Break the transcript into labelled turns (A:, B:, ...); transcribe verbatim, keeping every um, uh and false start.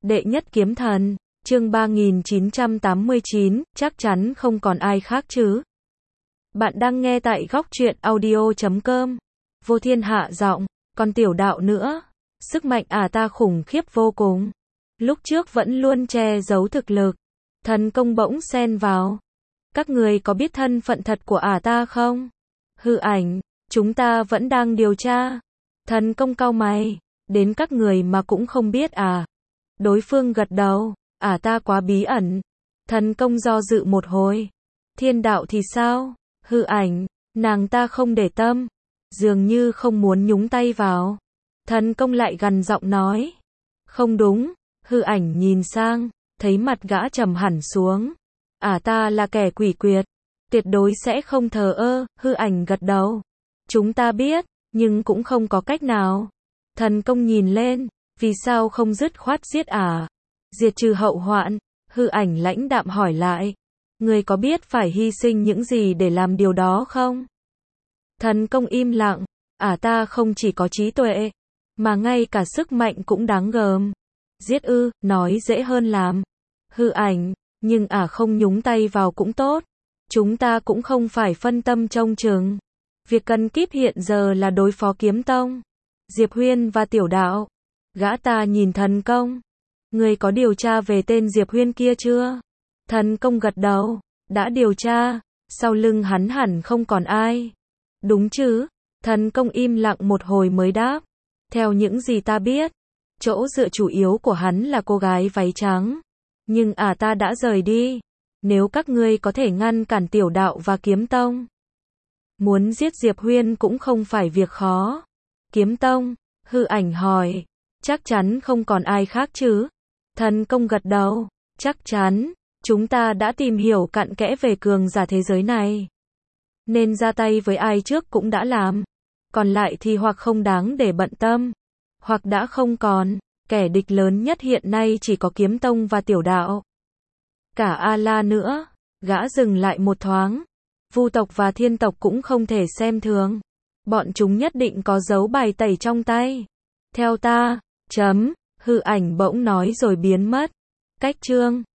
A: Đệ nhất kiếm thần, chương ba nghìn chín trăm tám mươi chín, chắc chắn không còn ai khác chứ. Bạn đang nghe tại góc truyện audio chấm com. Vô Thiên hạ giọng, còn tiểu đạo nữa. Sức mạnh ả ta khủng khiếp vô cùng. Lúc trước vẫn luôn che giấu thực lực. Thần công bỗng xen vào. Các người có biết thân phận thật của ả ta không? Hư ảnh, chúng ta vẫn đang điều tra. Thần công cau mày, đến các người mà cũng không biết à? Đối phương gật đầu, ả ta quá bí ẩn. Thần công do dự một hồi. Thiên đạo thì sao? Hư ảnh, nàng ta không để tâm, dường như không muốn nhúng tay vào. Thần công lại gằn giọng nói. Không đúng, hư ảnh nhìn sang, thấy mặt gã trầm hẳn xuống. Ả ta là kẻ quỷ quyệt, tuyệt đối sẽ không thờ ơ, hư ảnh gật đầu. Chúng ta biết, nhưng cũng không có cách nào. Thần công nhìn lên, vì sao không dứt khoát giết ả? Diệt trừ hậu hoạn, hư ảnh lãnh đạm hỏi lại. Người có biết phải hy sinh những gì để làm điều đó không? Thần công im lặng, ả ta không chỉ có trí tuệ, mà ngay cả sức mạnh cũng đáng gờm. Giết ư, nói dễ hơn làm. Hư ảnh, nhưng ả không nhúng tay vào cũng tốt. Chúng ta cũng không phải phân tâm trông chừng. Việc cần kíp hiện giờ là đối phó kiếm tông, Diệp Huyên và tiểu đạo. Gã ta nhìn thần công. Người có điều tra về tên Diệp Huyên kia chưa? Thần công gật đầu, đã điều tra, sau lưng hắn hẳn không còn ai. Đúng chứ? Thần công im lặng một hồi mới đáp. Theo những gì ta biết, chỗ dựa chủ yếu của hắn là cô gái váy trắng. Nhưng ả ta đã rời đi. Nếu các ngươi có thể ngăn cản tiểu đạo và kiếm tông, muốn giết Diệp Huyên cũng không phải việc khó. Kiếm tông, hư ảnh hỏi. Chắc chắn không còn ai khác chứ? Thần công gật đầu. Chắc chắn, chúng ta đã tìm hiểu cặn kẽ về cường giả thế giới này. Nên ra tay với ai trước cũng đã làm. Còn lại thì hoặc không đáng để bận tâm, hoặc đã không còn. Kẻ địch lớn nhất hiện nay chỉ có kiếm tông và tiểu đạo. Cả A-la nữa. Gã dừng lại một thoáng. Vu tộc và thiên tộc cũng không thể xem thường. Bọn chúng nhất định có dấu bài tẩy trong tay. Theo ta, chấm, hư ảnh bỗng nói rồi biến mất. Cách chương